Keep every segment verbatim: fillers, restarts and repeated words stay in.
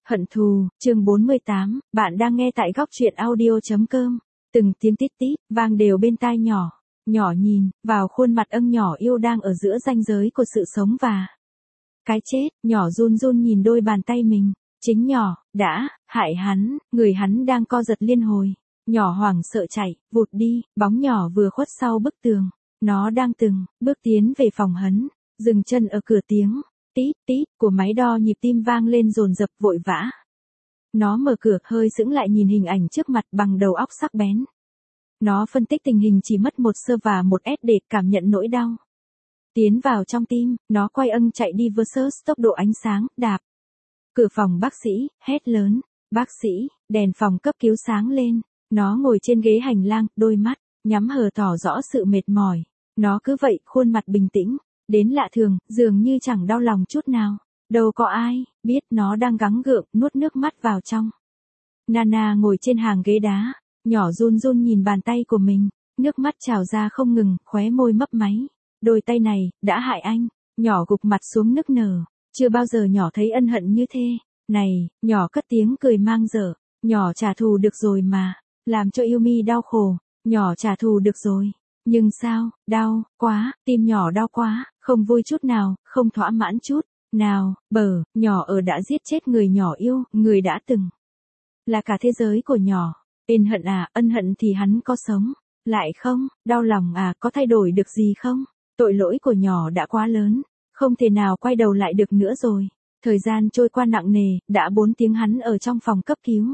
Hận thù, chương bốn mươi tám, bạn đang nghe tại góc truyện audio.com. Từng tiếng tít tít, vang đều bên tai nhỏ. Nhỏ nhìn, vào khuôn mặt ân nhỏ yêu đang ở giữa ranh giới của sự sống và cái chết, nhỏ run run nhìn đôi bàn tay mình. Chính nhỏ, đã, hại hắn, người hắn đang co giật liên hồi. Nhỏ hoảng sợ chạy, vụt đi, bóng nhỏ vừa khuất sau bức tường. Nó đang từng, bước tiến về phòng hắn, dừng chân ở cửa tiếng. Tít tít của máy đo nhịp tim vang lên dồn dập vội vã. Nó mở cửa hơi sững lại nhìn hình ảnh trước mặt bằng đầu óc sắc bén. Nó phân tích tình hình chỉ mất một sơ và một s để cảm nhận nỗi đau. Tiến vào trong tim, nó quay âng chạy đi versus tốc độ ánh sáng, đạp. Cửa phòng bác sĩ, hét lớn, bác sĩ, đèn phòng cấp cứu sáng lên. Nó ngồi trên ghế hành lang, đôi mắt, nhắm hờ tỏ rõ sự mệt mỏi. Nó cứ vậy, khuôn mặt bình tĩnh. Đến lạ thường, dường như chẳng đau lòng chút nào. Đâu có ai, biết nó đang gắng gượng, nuốt nước mắt vào trong. Nana ngồi trên hàng ghế đá, nhỏ run run nhìn bàn tay của mình, nước mắt trào ra không ngừng, khóe môi mấp máy. Đôi tay này, đã hại anh, nhỏ gục mặt xuống nức nở, chưa bao giờ nhỏ thấy ân hận như thế. Này, nhỏ cất tiếng cười mang dở, nhỏ trả thù được rồi mà, làm cho Yumi đau khổ, nhỏ trả thù được rồi. Nhưng sao, đau, quá, tim nhỏ đau quá, không vui chút nào, không thỏa mãn chút nào, bờ, nhỏ ở đã giết chết người nhỏ yêu, người đã từng là cả thế giới của nhỏ. Ên hận à, ân hận thì hắn có sống lại không, đau lòng à, có thay đổi được gì không? Tội lỗi của nhỏ đã quá lớn, không thể nào quay đầu lại được nữa rồi. Thời gian trôi qua nặng nề, đã bốn tiếng hắn ở trong phòng cấp cứu.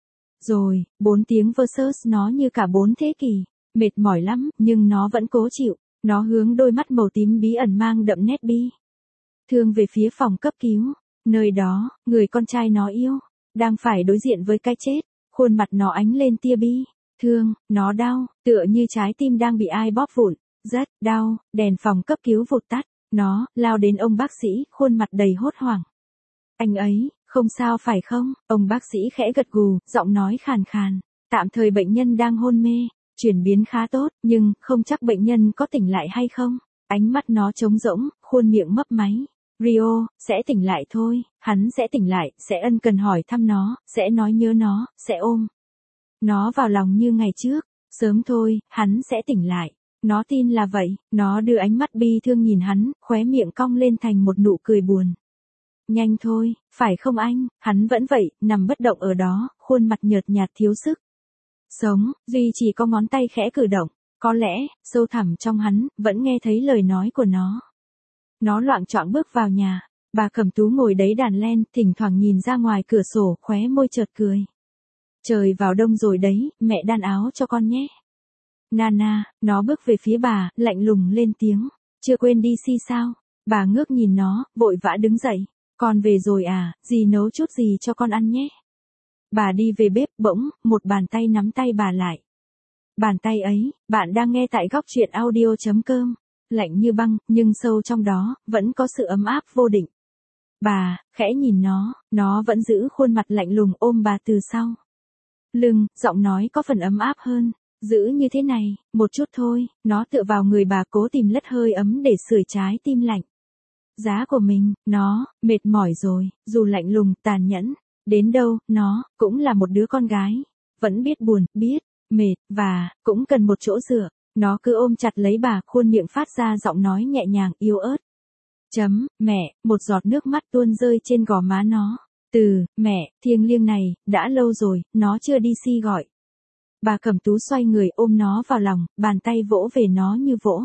Rồi, bốn tiếng versus nó như cả bốn thế kỷ. Mệt mỏi lắm, nhưng nó vẫn cố chịu. Nó hướng đôi mắt màu tím bí ẩn mang đậm nét bi thương về phía phòng cấp cứu. Nơi đó, người con trai nó yêu, đang phải đối diện với cái chết. Khuôn mặt nó ánh lên tia bi thương, nó đau, tựa như trái tim đang bị ai bóp vụn. Rất đau, đèn phòng cấp cứu vụt tắt. Nó, lao đến ông bác sĩ, khuôn mặt đầy hốt hoảng. Anh ấy, không sao phải không? Ông bác sĩ khẽ gật gù, giọng nói khàn khàn. Tạm thời bệnh nhân đang hôn mê. Chuyển biến khá tốt, nhưng không chắc bệnh nhân có tỉnh lại hay không. Ánh mắt nó trống rỗng, khuôn miệng mấp máy. Rio, sẽ tỉnh lại thôi, hắn sẽ tỉnh lại, sẽ ân cần hỏi thăm nó, sẽ nói nhớ nó, sẽ ôm nó vào lòng như ngày trước. Sớm thôi, hắn sẽ tỉnh lại. Nó tin là vậy, nó đưa ánh mắt bi thương nhìn hắn, khóe miệng cong lên thành một nụ cười buồn. Nhanh thôi, phải không anh? Hắn vẫn vậy, nằm bất động ở đó, khuôn mặt nhợt nhạt thiếu sức sống, duy chỉ có ngón tay khẽ cử động, có lẽ, sâu thẳm trong hắn, vẫn nghe thấy lời nói của nó. Nó loạng choạng bước vào nhà, bà Cẩm Tú ngồi đấy đàn len, thỉnh thoảng nhìn ra ngoài cửa sổ, khóe môi chợt cười. Trời vào đông rồi đấy, mẹ đan áo cho con nhé. Nana, nó bước về phía bà, lạnh lùng lên tiếng, chưa quên đi si sao? Bà ngước nhìn nó, vội vã đứng dậy, con về rồi à, dì nấu chút gì cho con ăn nhé. Bà đi về bếp, bỗng, một bàn tay nắm tay bà lại. Bàn tay ấy, bạn đang nghe tại góc truyện audio.com. Lạnh như băng, nhưng sâu trong đó, vẫn có sự ấm áp vô định. Bà, khẽ nhìn nó, nó vẫn giữ khuôn mặt lạnh lùng ôm bà từ sau lưng, giọng nói có phần ấm áp hơn. Giữ như thế này, một chút thôi, nó tựa vào người bà cố tìm lất hơi ấm để sưởi trái tim lạnh giá của mình. Nó, mệt mỏi rồi, dù lạnh lùng, tàn nhẫn đến đâu, nó, cũng là một đứa con gái. Vẫn biết buồn, biết mệt, và, cũng cần một chỗ dựa. Nó cứ ôm chặt lấy bà, khuôn miệng phát ra giọng nói nhẹ nhàng, yếu ớt. Chấm, mẹ, một giọt nước mắt tuôn rơi trên gò má nó. Từ, mẹ, thiêng liêng này, đã lâu rồi, nó chưa đi si gọi. Bà Cẩm Tú xoay người ôm nó vào lòng, bàn tay vỗ về nó như vỗ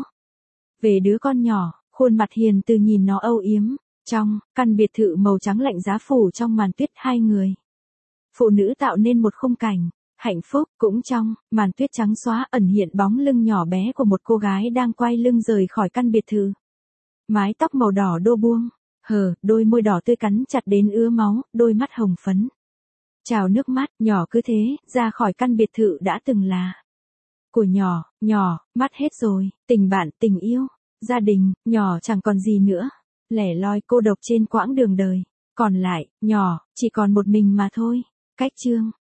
về đứa con nhỏ, khuôn mặt hiền từ nhìn nó âu yếm. Trong căn biệt thự màu trắng lạnh giá phủ trong màn tuyết, hai người phụ nữ tạo nên một khung cảnh hạnh phúc. Cũng trong màn tuyết trắng xóa ẩn hiện bóng lưng nhỏ bé của một cô gái đang quay lưng rời khỏi căn biệt thự. Mái tóc màu đỏ đô buông hờ, đôi môi đỏ tươi cắn chặt đến ứa máu, đôi mắt hồng phấn trào nước mắt. Nhỏ cứ thế ra khỏi căn biệt thự đã từng là của nhỏ. Nhỏ mất hết rồi, tình bạn, tình yêu, gia đình, nhỏ chẳng còn gì nữa. Lẻ loi cô độc trên quãng đường đời. Còn lại, nhỏ, chỉ còn một mình mà thôi. Cách chương